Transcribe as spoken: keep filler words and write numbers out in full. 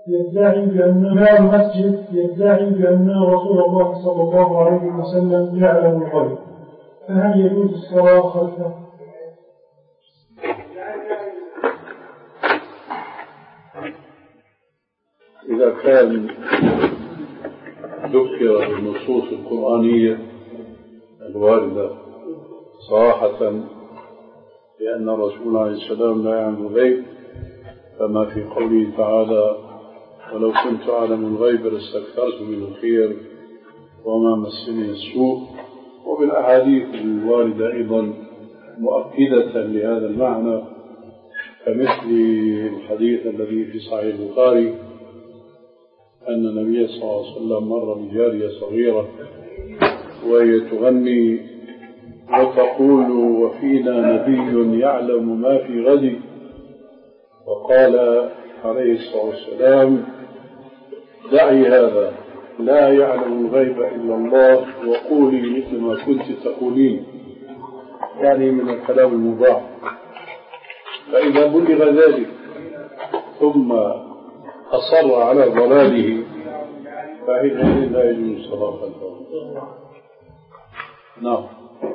يدعي بأن باب مسجد يدعي بأن رسول الله صلى الله عليه وسلم يعلم الغيب، فهل يجوز الصلاة خلفه؟ إذا كان ذكر النصوص القرآنية الواردة صراحة لأن الرسول عليه السلام لا يعلم الغيب، كما في قوله تعالى: ولو كنت أعلم الغيب لاستكثرت من الخير وما مسني السوء، وبالأحاديث الواردة أيضا مؤكدة لهذا المعنى، كمثل الحديث الذي في صحيح البخاري أن النبي صلى الله عليه وسلم مر بجارية صغيرة وهي تغني وتقول: وفينا نبي يعلم ما في غد، وقال عليه الصلاة والسلام: دعي هذا، لا يعلم الغيب إلا الله، وقولي مثل ما كنت تقولين، يعني من الكلام المباح. فإذا بلغ ذلك ثم أصر على ضلاله فإنه لا يجوز صلاة خلفه. نعم.